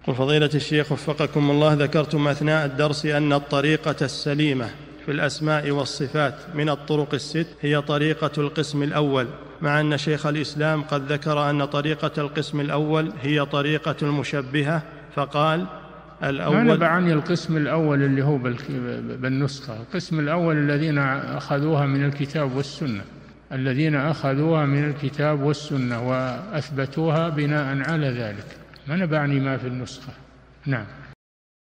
وفضيلة الشيخ وفقكم الله، ذكرتم أثناء الدرس أن الطريقة السليمة في الأسماء والصفات من الطرق الست هي طريقة القسم الأول، مع أن شيخ الإسلام قد ذكر أن طريقة القسم الأول هي طريقة المشبهة، فقال الأول. ما نبع عني القسم الأول اللي هو بالنسخة. القسم الأول الذين أخذوها من الكتاب والسنة، الذين أخذوها من الكتاب والسنة وأثبتوها بناء على ذلك، ما نبعني ما في النسخة. نعم.